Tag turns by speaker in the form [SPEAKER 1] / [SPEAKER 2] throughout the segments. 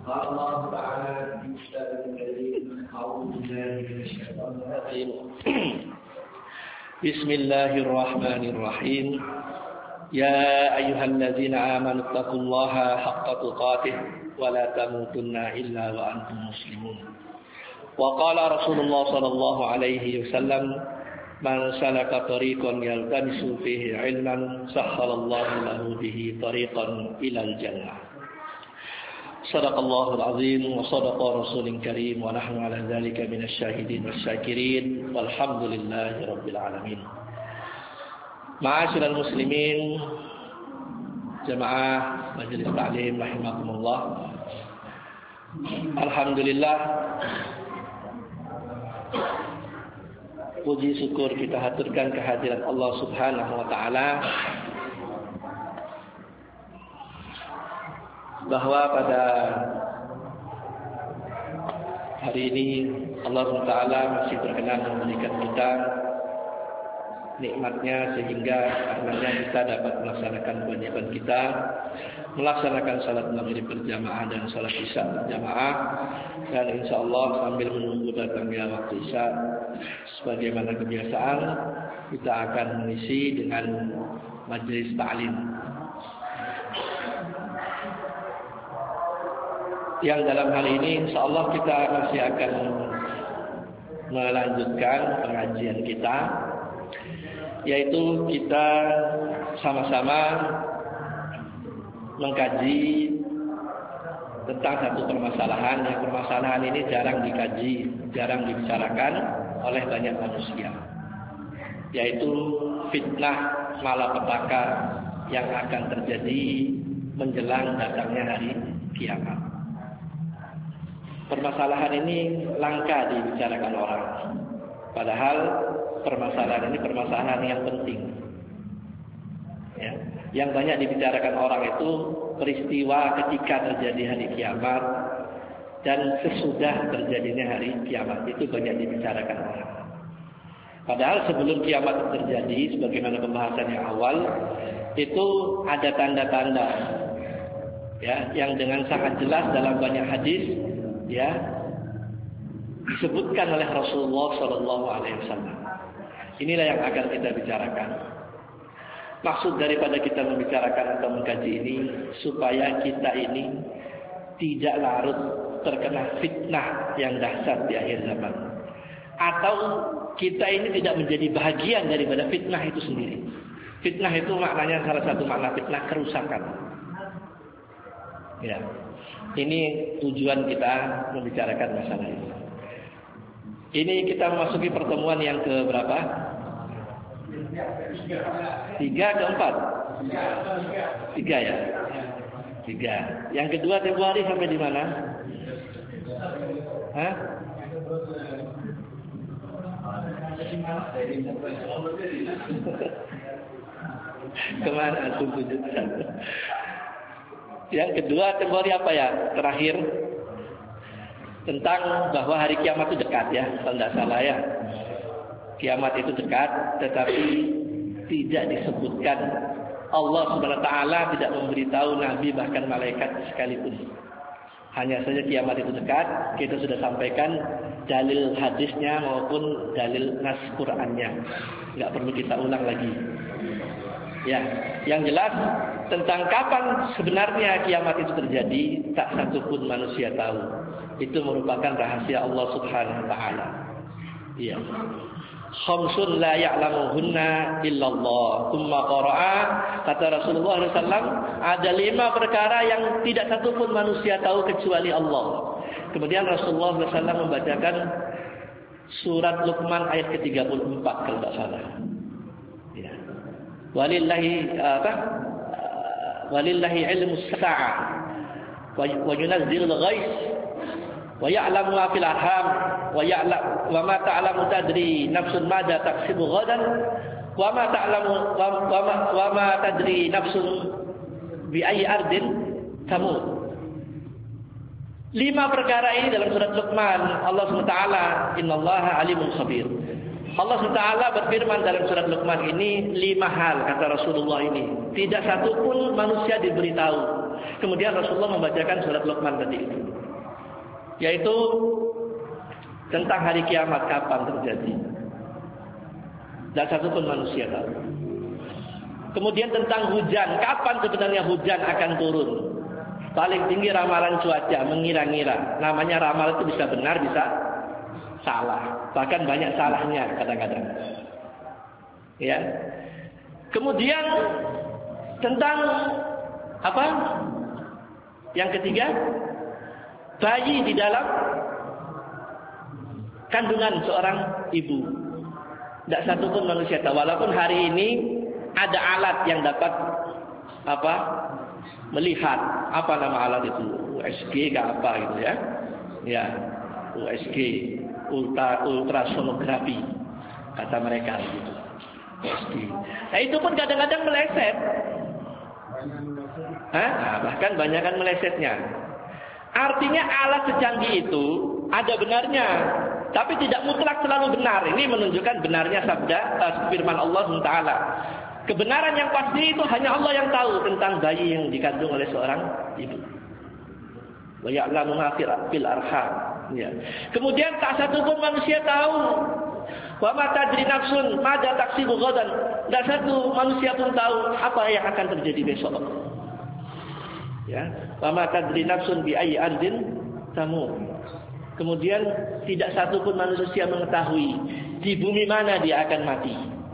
[SPEAKER 1] قال الله تعالى في كتابه الكريم أعوذ بالله من الشيطان الرجيم بسم الله الرحمن الرحيم يا أيها الذين آمنوا اتقوا الله حق تقاته ولا تموتن إلا وأنتم مسلمون وقال رسول الله صلى الله عليه وسلم من سلك طريقا يلتمس فيه علما سهل الله له به طريقا إلى الجنة صدق الله العظيم وصدق رسول كريم ونحن على ذلك من الشاهدين والشاكرين والحمد لله رب العالمين. Ma'asyiral muslimin, jemaah majelis taklim rahimakumullah. Alhamdulillah, puji syukur kita haturkan kehadiran Allah Subhanahu wa taala bahwa pada hari ini Allah Subhanahu wa taala masih berkenan memberikan kita nikmatnya sehingga karenanya kita dapat melaksanakan kewajiban kita, melaksanakan salat maghrib berjamaah dan salat isya berjamaah, dan insya Allah sambil menunggu datangnya waktu isya sebagaimana kebiasaan kita akan mengisi dengan majelis ta'lim yang dalam hal ini insya Allah kita masih akan melanjutkan pengajian kita, yaitu kita sama-sama mengkaji tentang satu permasalahan yang permasalahan ini jarang dikaji, jarang dibicarakan oleh banyak manusia, yaitu fitnah malapetaka yang akan terjadi menjelang datangnya hari kiamat. Permasalahan ini langka dibicarakan orang, padahal permasalahan ini permasalahan yang penting. Ya. Yang banyak dibicarakan orang itu peristiwa ketika terjadi hari kiamat dan sesudah terjadinya hari kiamat, itu banyak dibicarakan orang. Padahal sebelum kiamat terjadi, sebagaimana pembahasan yang awal, itu ada tanda-tanda ya, yang dengan sangat jelas dalam banyak hadis ya disebutkan oleh Rasulullah SAW. Inilah yang akan kita bicarakan. Maksud daripada kita membicarakan atau mengkaji ini supaya kita ini tidak larut terkena fitnah yang dahsyat di akhir zaman, atau kita ini tidak menjadi bahagian daripada fitnah itu sendiri. Fitnah itu maknanya, salah satu makna fitnah kerusakan. Ya, ini tujuan kita membicarakan masalah ini. Ini kita memasuki pertemuan yang ke berapa? 3 ke 4? 3 ya? 3. Yang kedua tempoh hari sampai di mana? Hah? Kemana antum tunjukkan? Yang kedua tempoh hari apa ya? Terakhir tentang bahwa hari kiamat itu dekat ya, kalau tidak salah ya. Kiamat itu dekat, tetapi tidak disebutkan. Allah Subhanahu wa taala tidak memberitahu nabi bahkan malaikat sekalipun. Hanya saja kiamat itu dekat, kita sudah sampaikan dalil hadisnya maupun dalil nas Qur'annya. Enggak perlu kita ulang lagi. Ya, yang jelas tentang kapan sebenarnya kiamat itu terjadi, tak satu pun manusia tahu. Itu merupakan rahasia Allah Subhanahu wa taala. Iya. Khamsun la ya'lamuhunna illallah. Tsumma qara'a, kata Rasulullah SAW, ada 5 perkara yang tidak satu pun manusia tahu kecuali Allah. Kemudian Rasulullah SAW membacakan surat Luqman ayat ke-34 kalau tidak salah. Ya. Walillahi ilmus sa'ah wa yunazzilul ghais wa ya'lamu ma fil arham wa ma ta'lamu tadri nafsun madza taksibu ghadan wa ma tadri nafsun bi ayyi ardin tamut. 5 perkara ini dalam surat Luqman. Allah SWT, innallaha alimun khabir. Allah SWT berfirman dalam surat Luqman ini 5 hal, kata Rasulullah ini. Tidak satu pun manusia diberitahu. Kemudian Rasulullah membacakan surat Luqman tadi itu, yaitu tentang hari kiamat kapan terjadi. Dan satu pun manusia tahu. Kemudian tentang hujan, kapan sebenarnya hujan akan turun. Paling tinggi ramalan cuaca, mengira-ngira. Namanya ramal itu bisa benar, bisa salah. Bahkan banyak salahnya kadang-kadang. Ya. Kemudian tentang apa? Yang ketiga, bayi di dalam kandungan seorang ibu. Tidak satu pun manusia tahu. Walaupun hari ini ada alat yang dapat apa? Melihat apa nama alat itu? USG ke apa gitu ya? Ya, USG, ultrasonografi kata mereka gitu. USG. Nah, itu pun kadang-kadang meleset. Nah, bahkan banyakan melesetnya. Artinya alat secanggih itu ada benarnya, tapi tidak mutlak selalu benar. Ini menunjukkan benarnya sabda firman Allah SWT. Kebenaran yang pasti itu hanya Allah yang tahu tentang bayi yang dikandung oleh seorang ibu. Wa ya'lamu ma fil arham. Ya. Kemudian tak satu pun manusia tahu. Wa ma tadri nafsun madza taksibu ghadan. Tak satu manusia pun tahu apa yang akan terjadi besok. Ya. Wa ma tadri nafsun bi ayyi ardin tamut. Kemudian tidak satu pun manusia mengetahui di bumi mana dia akan mati.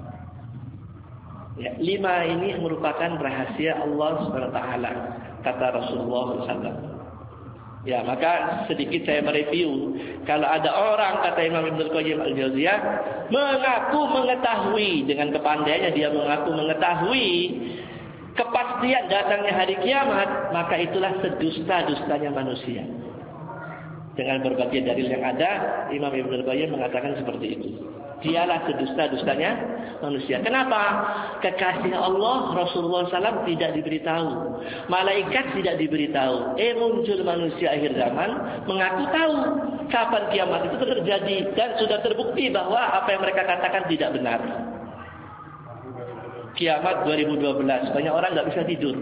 [SPEAKER 1] Ya, 5 ini merupakan rahasia Allah SWT, kata Rasulullah SAW. Ya, maka sedikit saya mereview. Kalau ada orang, kata Imam Ibnu Qayyim Al-Jauziyah, mengaku mengetahui, dengan kepandaiannya dia mengaku mengetahui kepastian datangnya hari kiamat, maka itulah sedusta-dustanya manusia. Dengan berbagai dalil yang ada, Imam Ibnu Qayyim mengatakan seperti itu. Dialah sedusta-dustanya manusia. Kenapa? Kekasih Allah Rasulullah SAW tidak diberitahu, malaikat tidak diberitahu. Muncul manusia akhir zaman mengaku tahu kapan kiamat itu terjadi, dan sudah terbukti bahwa apa yang mereka katakan tidak benar. Kiamat 2012, banyak orang nggak bisa tidur.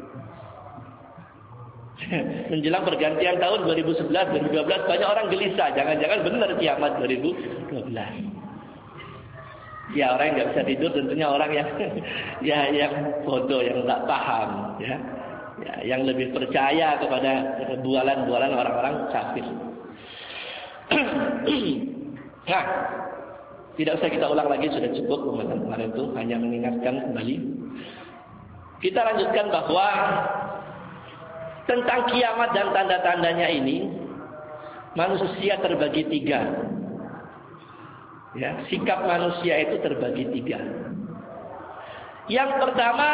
[SPEAKER 1] Menjelang pergantian tahun 2011-2012 banyak orang gelisah, jangan-jangan benar kiamat 2012. Ya, orang yang nggak bisa tidur tentunya orang yang yang bodoh, yang nggak paham, ya, yang lebih percaya kepada bualan-bualan orang-orang kafir. Nah, tidak usah kita ulang lagi, sudah cukup pembahasan kemarin itu, hanya mengingatkan kembali. Kita lanjutkan bahwa tentang kiamat dan tanda-tandanya ini, manusia terbagi 3. Ya, sikap manusia itu terbagi 3. Yang pertama,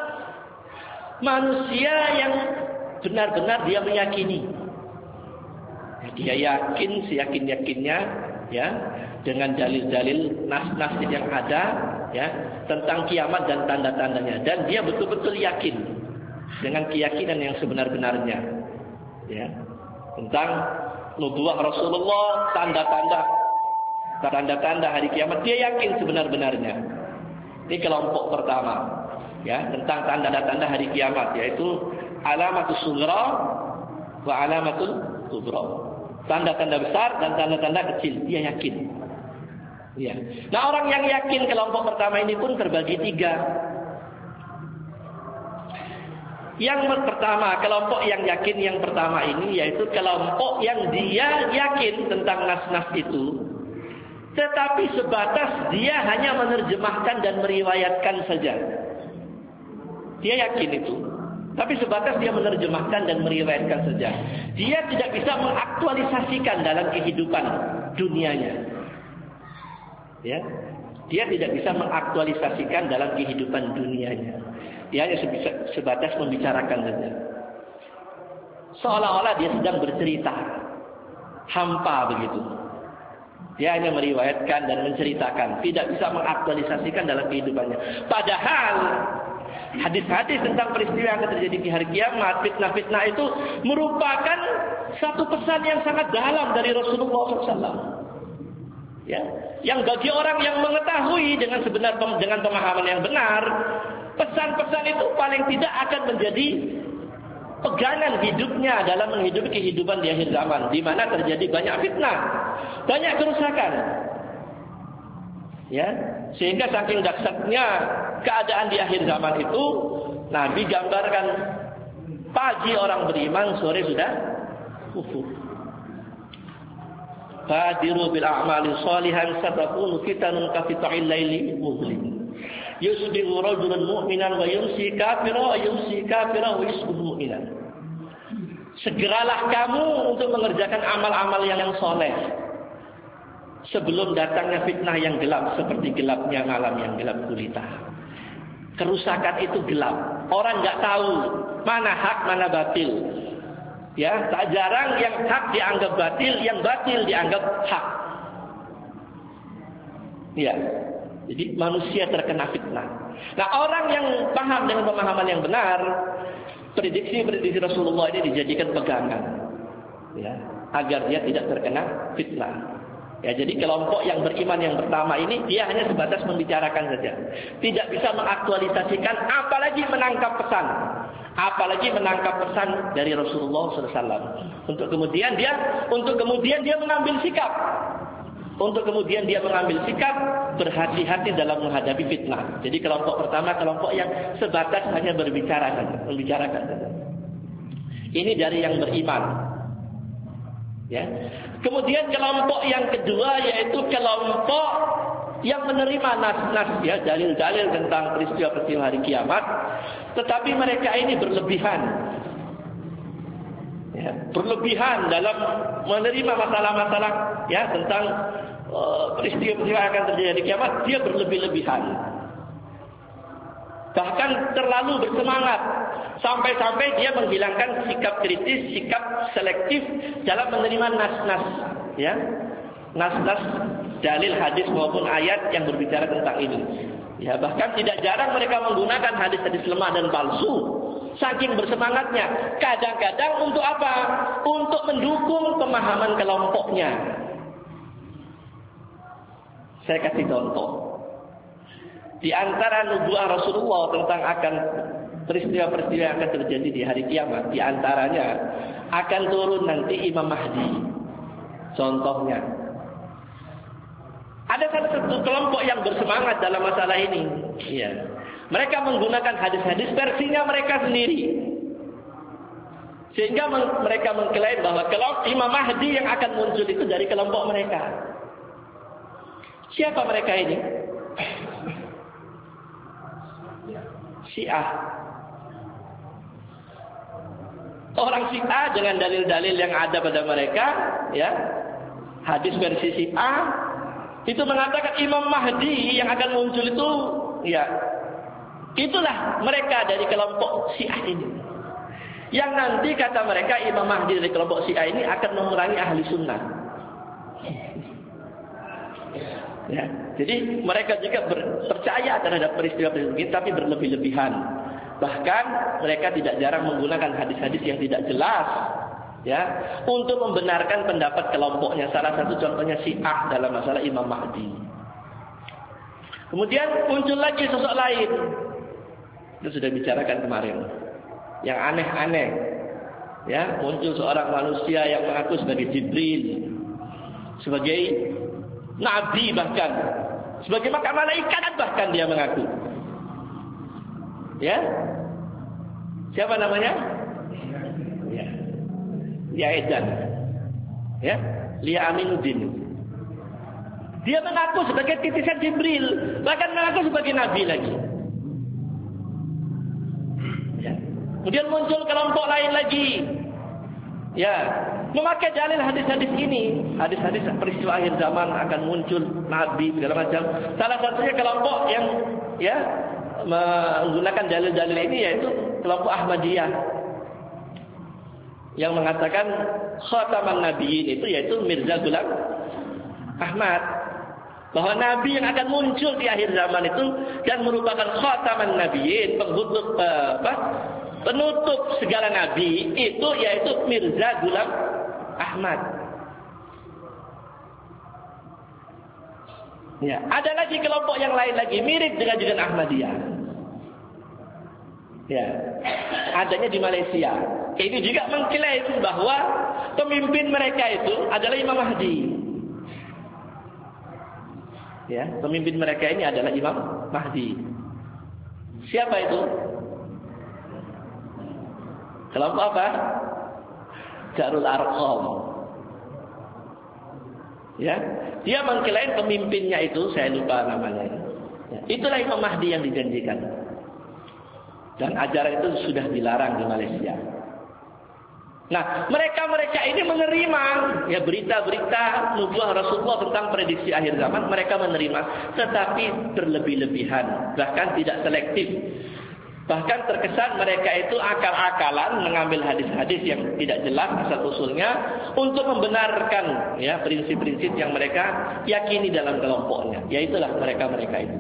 [SPEAKER 1] manusia yang benar-benar dia meyakini. Dia yakin seyakin-yakinnya, ya, dengan dalil-dalil nas-nas yang ada, ya, tentang kiamat dan tanda-tandanya, dan dia betul-betul yakin dengan keyakinan yang sebenar-benarnya, ya, tentang nubuwah Rasulullah, tanda-tanda hari kiamat, dia yakin sebenar-benarnya. Ini kelompok pertama, ya, tentang tanda-tanda hari kiamat, yaitu alamatus sughra wa alamatul kubra. Tanda-tanda besar dan tanda-tanda kecil, dia yakin. Ya. Nah, orang yang yakin kelompok pertama ini pun terbagi 3. Yang pertama, kelompok yang yakin yang pertama ini, yaitu kelompok yang dia yakin tentang nas-nas itu, tetapi sebatas dia hanya menerjemahkan dan meriwayatkan saja. Dia yakin itu, tapi sebatas dia menerjemahkan dan meriwayatkan saja. Dia tidak bisa mengaktualisasikan dalam kehidupan dunianya. Ya, dia tidak bisa mengaktualisasikan dalam kehidupan dunianya. Dia hanya sebatas membicarakan saja. Seolah-olah dia sedang bercerita, hampa begitu. Dia hanya meriwayatkan dan menceritakan, tidak bisa mengaktualisasikan dalam kehidupannya. Padahal hadis-hadis tentang peristiwa yang akan terjadi di hari kiamat, fitnah-fitnah itu merupakan satu pesan yang sangat dalam dari Rasulullah SAW. Ya, yang bagi orang yang mengetahui dengan pemahaman yang benar, pesan-pesan itu paling tidak akan menjadi pegangan hidupnya dalam menghidupi kehidupan di akhir zaman, di mana terjadi banyak fitnah, banyak kerusakan. Ya, sehingga saking dahsyatnya keadaan di akhir zaman itu, Nabi gambarkan pagi orang beriman, sore sudah kufur. Badiru bil a'mali shalihan satakunu fitanun ka fita'il laili muzlim. Yusbihu rajulun mu'minan wa yumsi kafiran wa yusbihu mu'minan. Segeralah kamu untuk mengerjakan amal-amal yang soleh sebelum datangnya fitnah yang gelap seperti gelapnya malam yang gelap gulita. Kerusakan itu gelap. Orang nggak tahu mana hak mana batil. Ya, tak jarang yang hak dianggap batil, yang batil dianggap hak. Ya, jadi manusia terkena fitnah. Nah, orang yang paham dengan pemahaman yang benar, prediksi Rasulullah ini dijadikan pegangan, ya, agar dia tidak terkena fitnah. Ya, jadi kelompok yang beriman yang pertama ini dia hanya sebatas membicarakan saja, tidak bisa mengaktualisasikan, apalagi menangkap pesan. Apalagi menangkap pesan dari Rasulullah SAW. Untuk kemudian dia mengambil sikap. Untuk kemudian dia mengambil sikap berhati-hati dalam menghadapi fitnah. Jadi kelompok pertama kelompok yang sebatas hanya membicarakan saja. Ini dari yang beriman. Ya. Kemudian kelompok yang kedua yaitu kelompok yang menerima nas-nas, ya, dalil-dalil tentang peristiwa-peristiwa hari kiamat, tetapi mereka ini berlebihan, ya, berlebihan dalam menerima masalah-masalah, ya, tentang peristiwa-peristiwa yang akan terjadi di kiamat. Dia berlebih-lebihan, bahkan terlalu bersemangat, sampai-sampai dia menghilangkan sikap kritis, sikap selektif dalam menerima nas-nas, ya, nas-nas dalil hadis maupun ayat yang berbicara tentang ini. Ya, bahkan tidak jarang mereka menggunakan hadis-hadis lemah dan palsu. Saking bersemangatnya. Kadang-kadang untuk apa? Untuk mendukung pemahaman kelompoknya. Saya kasih contoh. Di antara nubuah Rasulullah tentang akan peristiwa-peristiwa yang akan terjadi di hari kiamat, di antaranya akan turun nanti Imam Mahdi. Contohnya, ada salah satu kelompok yang bersemangat dalam masalah ini. Ya. Mereka menggunakan hadis-hadis versinya mereka sendiri. Sehingga mereka mengklaim bahwa kelompok Imam Mahdi yang akan muncul itu dari kelompok mereka. Siapa mereka ini? Syiah. Orang Syiah dengan dalil-dalil yang ada pada mereka, ya. Hadis versi Syiah itu mengatakan Imam Mahdi yang akan muncul itu, ya, itulah mereka dari kelompok Syiah ini. Yang nanti kata mereka Imam Mahdi dari kelompok Syiah ini akan memerangi ahli sunnah. Ya, jadi mereka juga percaya terhadap peristiwa-peristiwa ini, tapi berlebih-lebihan. Bahkan mereka tidak jarang menggunakan hadis-hadis yang tidak jelas, ya, untuk membenarkan pendapat kelompoknya. Salah satu contohnya Syiah dalam masalah Imam Mahdi. Kemudian muncul lagi sosok lain. Itu sudah bicarakan kemarin. Yang aneh-aneh. Ya, muncul seorang manusia yang mengaku sebagai Jibril, sebagai nabi, bahkan sebagai malaikat bahkan dia mengaku. Ya. Siapa namanya? Ya, Edan, ya, Lia Aminuddin. Dia mengaku sebagai titisan Jibril, bahkan mengaku sebagai nabi lagi. Ya. Kemudian muncul kelompok lain lagi, ya, memakai dalil hadis-hadis ini, hadis-hadis peristiwa akhir zaman akan muncul nabi segala macam. Salah satunya kelompok yang, ya, menggunakan dalil-dalil ini yaitu kelompok Ahmadiyah, yang mengatakan khataman nabiyyin itu yaitu Mirza Ghulam Ahmad, bahwa nabi yang akan muncul di akhir zaman itu dan merupakan khataman nabiyyin, penutup segala nabi itu yaitu Mirza Ghulam Ahmad. Ya, ada lagi kelompok yang lain lagi mirip dengan Ahmadiyah. Ya, adanya di Malaysia. Ini juga mengklaim bahwa pemimpin mereka itu adalah Imam Mahdi. Ya, pemimpin mereka ini adalah Imam Mahdi. Siapa itu? Kelompok apa? Darul Arqam. Ya, dia mengklaim pemimpinnya itu, saya lupa namanya. Ya, itulah Imam Mahdi yang dijanjikan. Dan ajaran itu sudah dilarang di Malaysia. Nah, mereka ini menerima ya berita-berita nubuah Rasulullah tentang prediksi akhir zaman, mereka menerima, tetapi berlebih-lebihan, bahkan tidak selektif. Bahkan terkesan mereka itu akal-akalan mengambil hadis-hadis yang tidak jelas asal usulnya untuk membenarkan ya prinsip-prinsip yang mereka yakini dalam kelompoknya. Yaitulah mereka itu.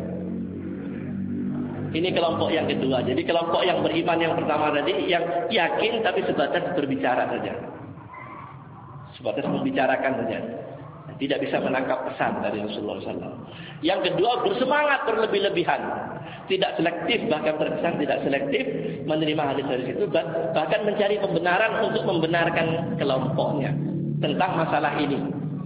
[SPEAKER 1] Ini kelompok yang kedua. Jadi kelompok yang beriman yang pertama tadi, yang yakin tapi sebatas berbicara saja. Sebatas membicarakan saja. Tidak bisa menangkap pesan dari Rasulullah SAW. Yang kedua, bersemangat berlebih-lebihan. Tidak selektif, bahkan terkesan tidak selektif menerima hadis dari situ. Bahkan mencari pembenaran untuk membenarkan kelompoknya tentang masalah ini.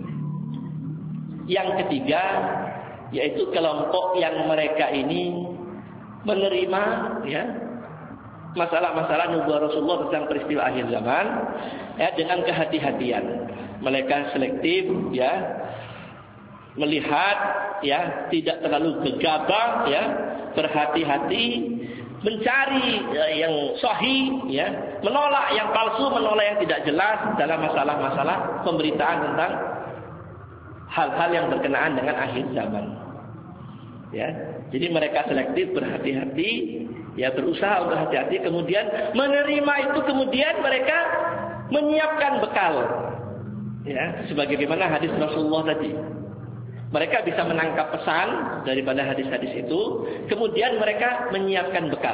[SPEAKER 1] Yang ketiga, yaitu kelompok yang mereka ini menerima ya masalah-masalah nubuah Rasulullah tentang peristiwa akhir zaman ya dengan kehati-hatian. Mereka selektif ya, melihat ya, tidak terlalu gegabah ya, berhati-hati, mencari yang sahih ya, menolak yang palsu, menolak yang tidak jelas dalam masalah-masalah pemberitaan tentang hal-hal yang berkenaan dengan akhir zaman. Ya, jadi mereka selektif, berhati-hati, ya berusaha untuk hati-hati, kemudian menerima itu, kemudian mereka menyiapkan bekal. Ya, sebagaimana hadis Rasulullah tadi. Mereka bisa menangkap pesan daripada hadis-hadis itu, kemudian mereka menyiapkan bekal.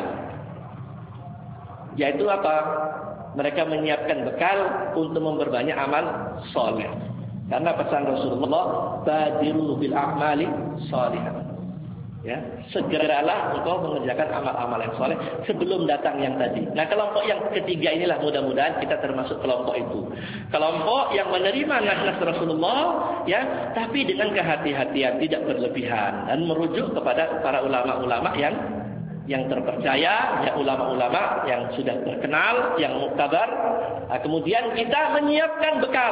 [SPEAKER 1] Yaitu apa? Mereka menyiapkan bekal untuk memperbanyak amal soleh. Karena pesan Rasulullah, badiru bil a'mali sholihah. Ya, segeralah engkau mengerjakan amal-amal yang soleh sebelum datang yang tadi. Nah, kelompok yang ketiga inilah mudah-mudahan kita termasuk kelompok itu. Kelompok yang menerima nas-nas Rasulullah, ya, tapi dengan kehati-hatian, tidak berlebihan, dan merujuk kepada para ulama-ulama yang terpercaya, ya ulama-ulama yang sudah terkenal, yang muktabar. Nah, kemudian kita menyiapkan bekal,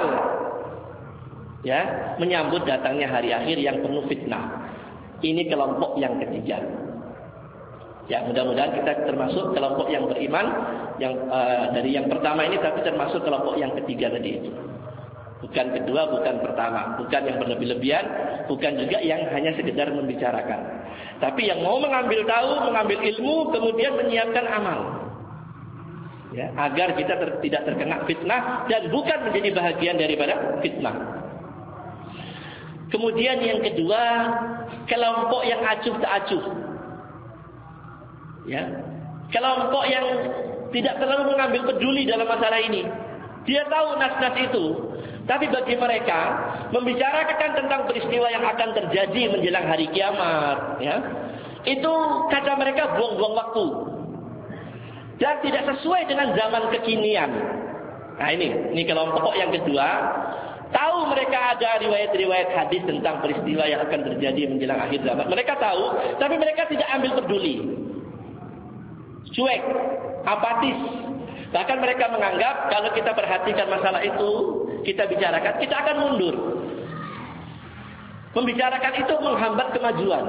[SPEAKER 1] ya, menyambut datangnya hari akhir yang penuh fitnah. Ini kelompok yang ketiga. Ya, mudah-mudahan kita termasuk kelompok yang beriman yang dari yang pertama ini, tapi termasuk kelompok yang ketiga tadi itu. Bukan kedua, bukan pertama, bukan yang berlebih-lebihan, bukan juga yang hanya sekedar membicarakan. Tapi yang mau mengambil tahu, mengambil ilmu, kemudian menyiapkan amal. Ya, agar kita tidak terkena fitnah dan bukan menjadi bahagian daripada fitnah. Kemudian yang kedua, kelompok yang acuh tak acuh. Ya. Kelompok yang tidak terlalu mengambil peduli dalam masalah ini. Dia tahu nas-nas itu, tapi bagi mereka membicarakan tentang peristiwa yang akan terjadi menjelang hari kiamat, ya, itu kata mereka buang-buang waktu dan tidak sesuai dengan zaman kekinian. Nah, ini kelompok yang kedua. Tahu mereka ada riwayat-riwayat hadis tentang peristiwa yang akan terjadi menjelang akhir zaman. Mereka tahu, tapi mereka tidak ambil peduli. Cuek, apatis. Bahkan mereka menganggap kalau kita perhatikan masalah itu, kita bicarakan, kita akan mundur. Membicarakan itu menghambat kemajuan.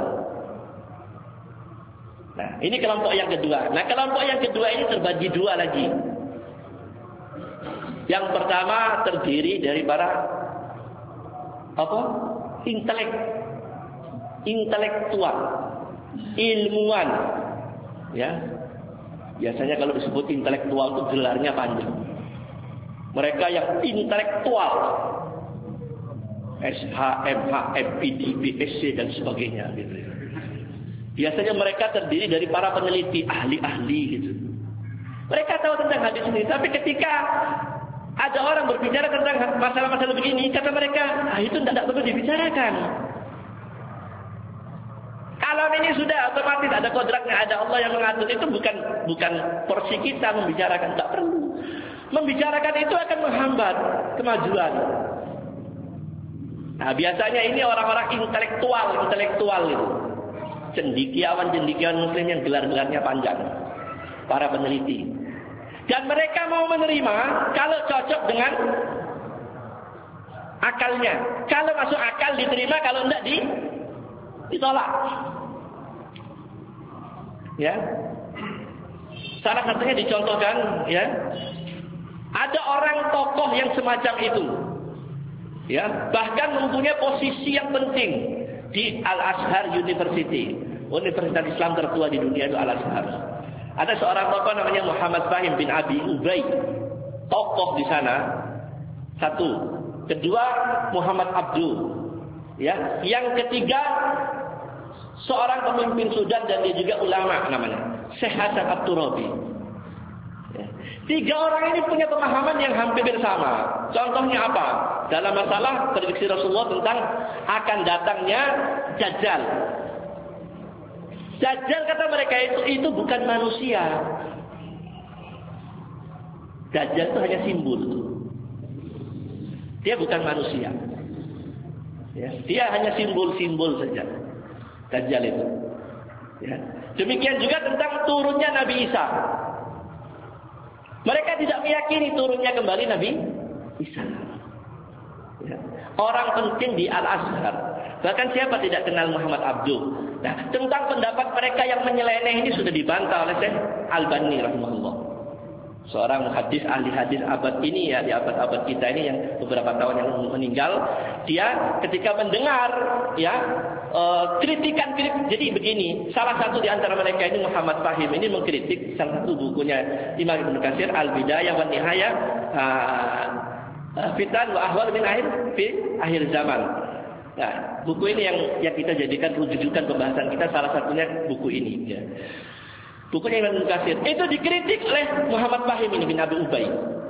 [SPEAKER 1] Nah, ini kelompok yang kedua. Nah, kelompok yang kedua ini terbagi dua lagi. Yang pertama terdiri dari para intelektual, ilmuwan, ya. Biasanya kalau disebut intelektual itu gelarnya panjang. Mereka yang intelektual, SH, MH, MPD, BSc dan sebagainya, gitu. Biasanya mereka terdiri dari para peneliti, ahli-ahli, gitu. Mereka tahu tentang hadis ini, tapi ketika ada orang berbicara tentang masalah-masalah begini, kata mereka, itu tidak perlu dibicarakan. Alam ini sudah otomatis ada kodratnya, ada Allah yang mengatur. Itu bukan porsi kita membicarakan, tak perlu. Membicarakan itu akan menghambat kemajuan. Nah, biasanya ini orang-orang intelektual itu. Cendikiawan muslim yang gelar-gelarnya panjang. Para peneliti. Dan mereka mau menerima kalau cocok dengan akalnya. Kalau masuk akal diterima, kalau enggak ditolak. Ya. Salah satunya dicontohkan, ya. Ada orang tokoh yang semacam itu. Ya, bahkan mempunyai posisi yang penting di Al-Azhar University, Universitas Islam tertua di dunia itu Al-Azhar. Ada seorang tokoh namanya Muhammad Fahim bin Abi Ubay, tokoh di sana. Satu, kedua Muhammad Abdul, ya. Yang ketiga seorang pemimpin Sudan dan dia juga ulama namanya Syekh Hasan At-Turabi. Ya. Tiga orang ini punya pemahaman yang hampir sama. Contohnya apa? Dalam masalah prediksi Rasulullah tentang akan datangnya Dajjal. Dajjal kata mereka itu bukan manusia. Dajjal itu hanya simbol. Dia bukan manusia. Ya, dia hanya simbol-simbol saja. Dajjal itu. Ya. Demikian juga tentang turunnya Nabi Isa. Mereka tidak meyakini turunnya kembali Nabi Isa. Ya. Orang penting di Al-Azhar. Bahkan siapa tidak kenal Muhammad Abdul. Nah, tentang pendapat mereka yang menyeleneh ini sudah dibantah oleh Syekh Albani rahimahullah. Seorang muhaddis ahli hadis abad ini, ya, di abad-abad kita ini yang beberapa tahun yang meninggal, dia ketika mendengar ya kritikan. Jadi begini, salah satu di antara mereka ini Muhammad Fahim ini mengkritik salah satu bukunya Imam Ibnu Katsir Al-Bidayah wa Nihayah Fitan wa Ahwal min akhir zaman. Nah, buku ini yang kita jadikan rujukan pembahasan kita, salah satunya buku ini, ya. Bukunya Imam Ibnu Katsir itu dikritik oleh Muhammad Fahim ini bin Abi Ubay.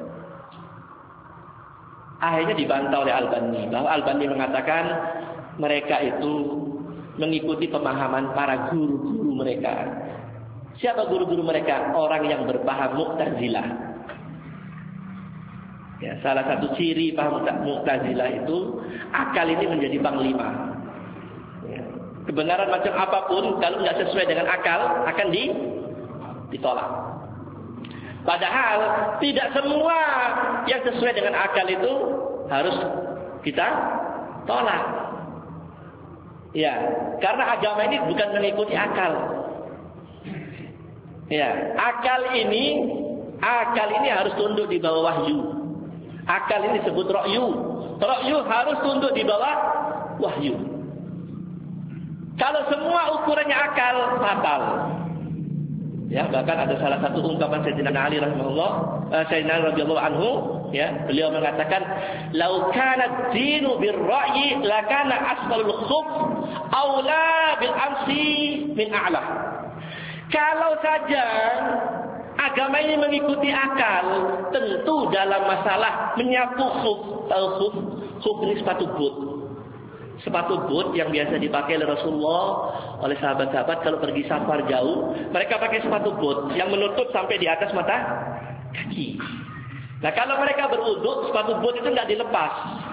[SPEAKER 1] Akhirnya dibantah oleh Albani, bahwa Albani mengatakan mereka itu mengikuti pemahaman para guru-guru mereka. Siapa guru-guru mereka? Orang yang berpaham Mu'tazilah. Ya, salah satu ciri paham Mu'tazilah itu akal ini menjadi panglima. Ya. Kebenaran macam apapun kalau nggak sesuai dengan akal akan ditolak. Padahal tidak semua yang sesuai dengan akal itu harus kita tolak. Ya, karena agama ini bukan mengikuti akal. Ya, akal ini harus tunduk di bawah wahyu. Akal ini disebut ra'yu. Ra'yu harus tunduk di bawah wahyu. Kalau semua ukurannya akal, fatal. Ya, bahkan ada salah satu ungkapan Sayyidina Ali rahimahullah, Sayyidina radhiyallahu anhu, ya, beliau mengatakan, "Lau kana ad-dinu bir-ra'yi lakana asfalul khuf aula bil amsi min a'la." Kalau saja agama ini mengikuti akal, tentu dalam masalah menyapu khuf, khuf ini sepatu boot. Sepatu boot yang biasa dipakai oleh Rasulullah, oleh sahabat-sahabat kalau pergi safar jauh, mereka pakai sepatu boot yang menutup sampai di atas mata kaki. Nah, kalau mereka berwudu, sepatu boot itu tidak dilepas.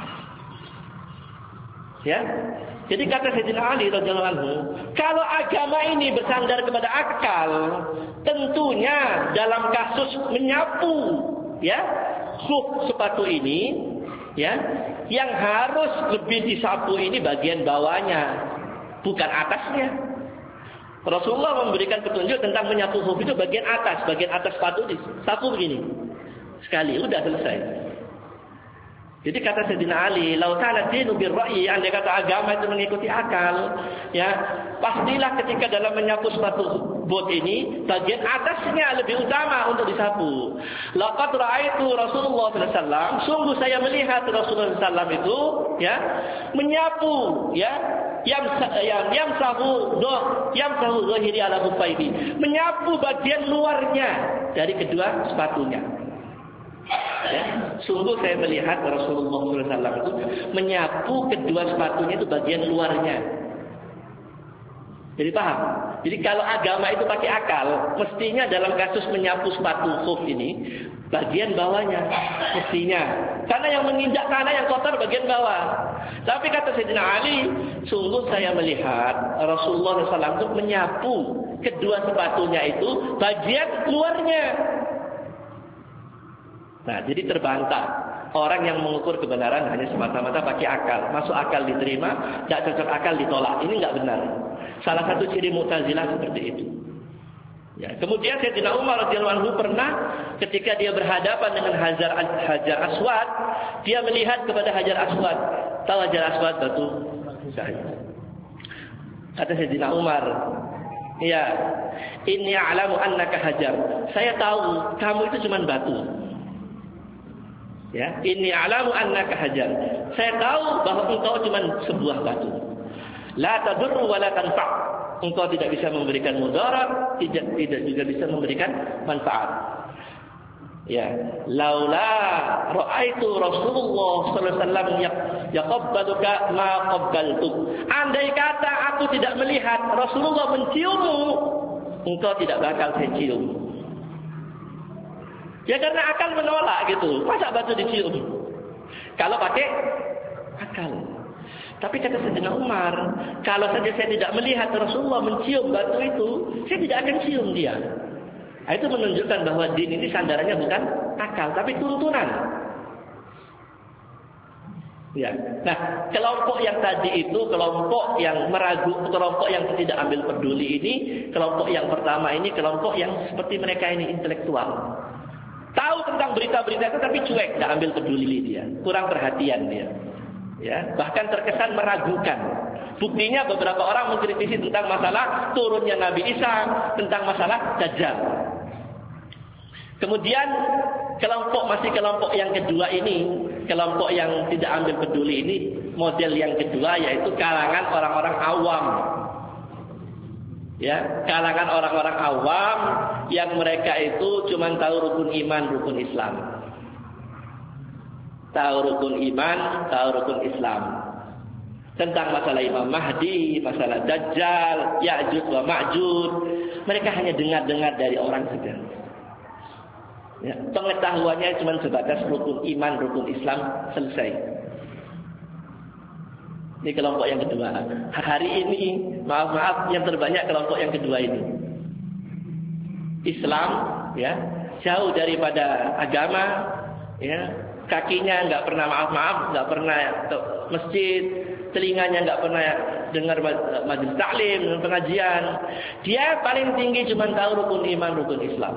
[SPEAKER 1] Ya. Jadi kata Sayyidina Ali radhiyallahu anhu, kalau agama ini bersandar kepada akal, tentunya dalam kasus menyapu, ya, khuf sepatu ini, ya, yang harus lebih disapu ini bagian bawahnya, bukan atasnya. Rasulullah memberikan petunjuk tentang menyapu khuf itu bagian atas sepatu disapu begini. Sekali, udah selesai. Jadi kata Sayyidina Ali, "Lau kana dinu bir-ra'yi", andai kata agama itu mengikuti akal, ya, pastilah ketika dalam menyapu sepatu bot ini, bagian atasnya lebih utama untuk disapu. Laqad ra'aitu Rasulullah sallallahu alaihi wasallam, sungguh saya melihat Rasulullah sallallahu alaihi wasallam itu, ya, menyapu, ya, yamsahu zahiri ala khufaihi, menyapu bagian luarnya dari kedua sepatunya. Ya, sungguh saya melihat Rasulullah SAW itu menyapu kedua sepatunya itu bagian luarnya. Jadi paham? Jadi kalau agama itu pakai akal, mestinya dalam kasus menyapu sepatu khuf ini, bagian bawahnya mestinya. Karena yang menginjak tanah yang kotor bagian bawah. Tapi kata Sayyidina Ali, sungguh saya melihat Rasulullah SAW itu menyapu kedua sepatunya itu bagian luarnya. Nah, jadi terbantah. Orang yang mengukur kebenaran hanya semata-mata pakai akal. Masuk akal diterima, tidak cocok akal ditolak. Ini nggak benar. Salah satu ciri Mu'tazilah seperti itu. Ya, kemudian Sayyidina Umar radhiyallahu anhu pernah ketika dia berhadapan dengan Hajar Aswad, dia melihat kepada Hajar Aswad. Tahu Hajar Aswad batu syahid. Kata Sayyidina Umar, "Ya, inni a'lamu annaka hajar." Saya tahu kamu itu cuma batu. Ya, inni a'lamu annaka hajar. Saya tahu bahwa engkau cuma sebuah batu. La tadurru wa la tanfa'. Engkau tidak bisa memberikan mudarat, tidak juga bisa memberikan manfaat. Ya, laula ra'aitu Rasulullah sallallahu alaihi wasallam yaqabbaluka ma qabbaltuk. Andai kata aku tidak melihat Rasulullah menciummu, engkau tidak bakal saya cium. Ya karena akal menolak gitu. Masa batu dicium? Kalau pakai akal. Tapi kata Sayyidina Umar, kalau saja saya tidak melihat Rasulullah mencium batu itu, saya tidak akan cium dia. Nah, itu menunjukkan bahwa din ini sandarannya bukan akal, tapi tuntunan. Ya. Nah, kelompok yang tadi itu, kelompok yang meragu, kelompok yang tidak ambil peduli ini, kelompok yang pertama ini, kelompok yang seperti mereka ini intelektual. Tahu tentang berita-berita itu tapi cuek, tidak ambil peduli dia, kurang perhatian dia. Ya, bahkan terkesan meragukan. Buktinya beberapa orang mengkritisi tentang masalah turunnya Nabi Isa, tentang masalah Dajjal. Kemudian kelompok yang kedua ini, kelompok yang tidak ambil peduli ini, model yang kedua yaitu kalangan orang-orang awam. Ya, kalangan orang-orang awam yang mereka itu cuma tahu rukun iman, rukun Islam. Tahu rukun iman, tahu rukun Islam. Tentang masalah Imam Mahdi, masalah Dajjal, Ya'juj wa Ma'juj, mereka hanya dengar-dengar dari orang saja. Ya, pengetahuannya cuma sebatas rukun iman, rukun Islam, selesai. Ini kelompok yang kedua. Hari ini, maaf, yang terbanyak kelompok yang kedua ini. Islam, ya, jauh daripada agama, ya, kakinya nggak pernah nggak pernah masjid, telinganya nggak pernah dengar majelis taklim, pengajian. Dia paling tinggi cuma tahu rukun iman, rukun Islam.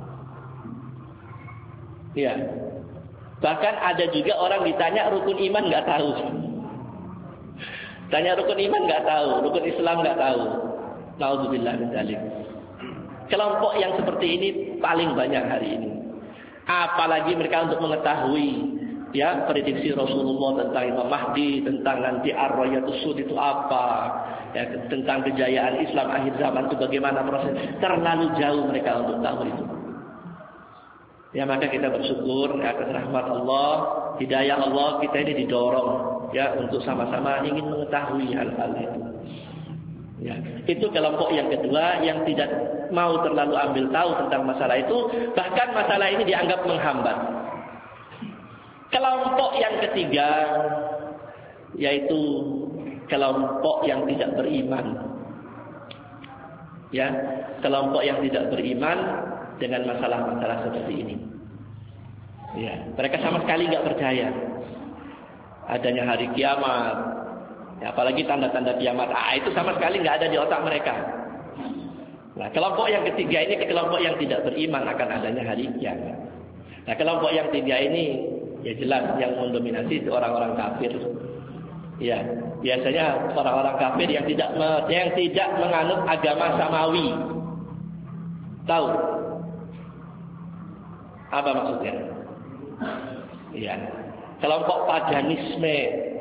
[SPEAKER 1] Ya, bahkan ada juga orang ditanya rukun iman nggak tahu. Tanya rukun iman nggak tahu, rukun Islam nggak tahu. Nauzubillah min dzalik. Kelompok yang seperti ini paling banyak hari ini. Apalagi mereka untuk mengetahui ya prediksi Rasulullah tentang Imam Mahdi, tentang nanti Ar-Rayatus Sud itu apa, ya, tentang kejayaan Islam akhir zaman itu bagaimana proses. Terlalu jauh mereka untuk tahu itu. Ya, maka kita bersyukur atas rahmat Allah, hidayah Allah, kita ini didorong ya untuk sama-sama ingin mengetahui hal-hal itu. Ya, itu kelompok yang kedua yang tidak mau terlalu ambil tahu tentang masalah itu, bahkan masalah ini dianggap menghambat. Kelompok yang ketiga yaitu kelompok yang tidak beriman. Ya, kelompok yang tidak beriman dengan masalah-masalah seperti ini. Ya, mereka sama sekali nggak percaya adanya hari kiamat, ya, apalagi tanda-tanda kiamat. Itu sama sekali nggak ada di otak mereka. Nah, kelompok yang ketiga ini kelompok yang tidak beriman akan adanya hari kiamat. Nah, kelompok yang tiga ini ya jelas yang mendominasi itu orang-orang kafir. Ya, biasanya orang-orang kafir yang tidak menganut agama samawi. Tahu apa maksudnya? Ya, kelompok paganisme.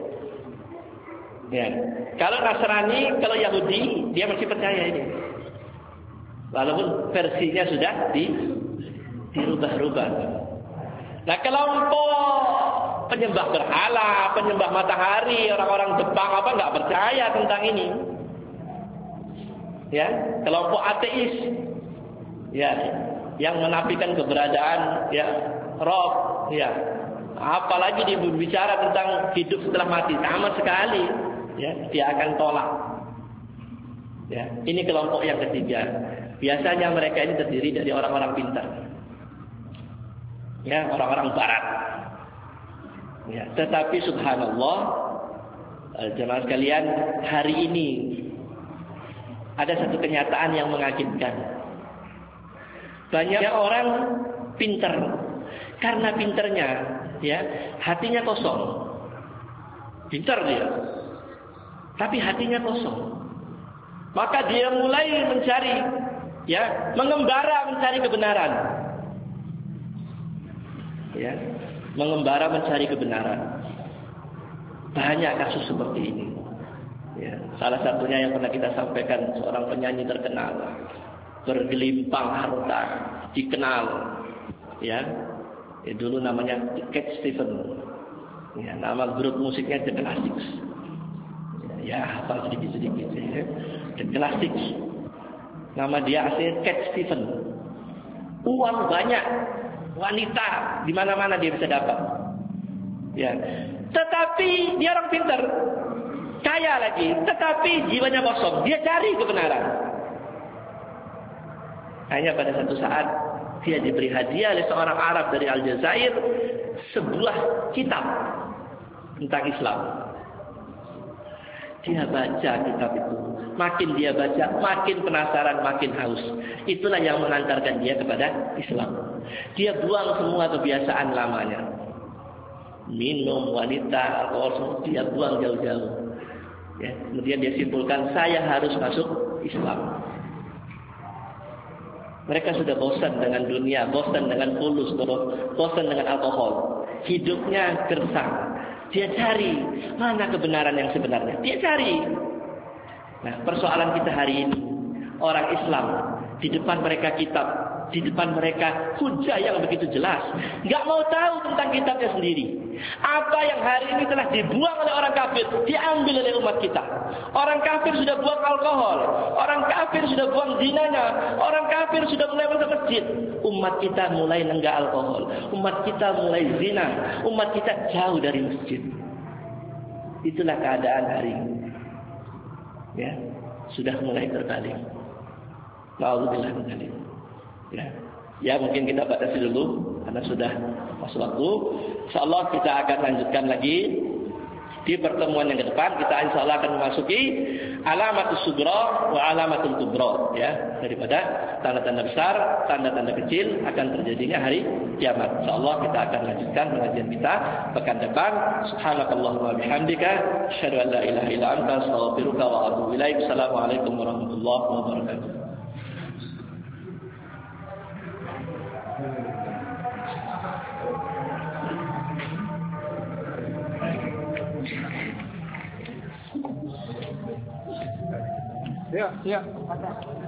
[SPEAKER 1] Ya, kalau Nasrani, kalau Yahudi, dia masih percaya ini. Walaupun versinya sudah dirubah-rubah. Nah, kelompok penyembah berhala, penyembah matahari, orang-orang Jepang apa nggak percaya tentang ini. ya, kelompok ateis, ya, yang menafikan keberadaan ya roh, ya, apalagi dia berbicara tentang hidup setelah mati, sama sekali, ya, dia akan tolak. Ya, ini kelompok yang ketiga. Biasanya mereka ini terdiri dari orang-orang pintar, ya, orang-orang Barat. Ya, tetapi subhanallah, jemaah sekalian, hari ini ada satu kenyataan yang mengagetkan. Banyak orang pintar, karena pintarnya, ya, hatinya kosong. Pintar dia, tapi hatinya kosong. Maka dia mulai mencari, ya, mengembara mencari kebenaran. Ya, mengembara mencari kebenaran. Banyak kasus seperti ini. Ya, salah satunya yang pernah kita sampaikan, seorang penyanyi terkenal, bergelimpang harta, dikenal, ya, dulu namanya Cat Stevens, ya, nama grup musiknya The Classics, ya, hafal sedikit-sedikit, ya. The Classics, nama dia asli Cat Stevens, uang banyak, wanita di mana-mana dia bisa dapat, ya, tetapi dia orang pintar, kaya lagi, tetapi jiwanya kosong. Dia cari kebenaran. Hanya pada satu saat dia diberi hadiah oleh seorang Arab dari Aljazair sebuah kitab tentang Islam. Dia baca kitab itu. Makin dia baca, makin penasaran, makin haus. Itulah yang mengantarkan dia kepada Islam. Dia buang semua kebiasaan lamanya. Minum, wanita, alkohol, semua dia buang jauh-jauh. Ya, kemudian dia simpulkan, saya harus masuk Islam. Mereka sudah bosan dengan dunia, bosan dengan fulus, bosan dengan alkohol. Hidupnya gersang. Dia cari mana kebenaran yang sebenarnya. Dia cari. Nah, persoalan kita hari ini, orang Islam, di depan mereka kitab, di depan mereka hujah yang begitu jelas, nggak mau tahu tentang kitabnya sendiri. Apa yang hari ini telah dibuang oleh orang kafir, diambil oleh umat kita. Orang kafir sudah buang alkohol, orang kafir sudah buang zinanya, orang kafir sudah mulai masuk masjid. Umat kita mulai nenggak alkohol, umat kita mulai zina, umat kita jauh dari masjid. Itulah keadaan hari ini. Ya, sudah mulai terbalik. Alhamdulillah mengalir. Ya, mungkin kita batasi dulu karena sudah pas waktu. Insyaallah kita akan lanjutkan lagi di pertemuan yang ke depan. Kita insyaallah akan memasuki alamatus sugra wa alamatul kubra, ya, daripada tanda-tanda besar, tanda-tanda kecil akan terjadinya hari kiamat. Insyaallah kita akan lanjutkan pengajian kita pekan depan. Subhanakallahumma bihamdika asyhadu an la ilaha illa anta astaghfiruka wa atubu ilaik. Assalamualaikum warahmatullahi wabarakatuh.
[SPEAKER 2] Ya.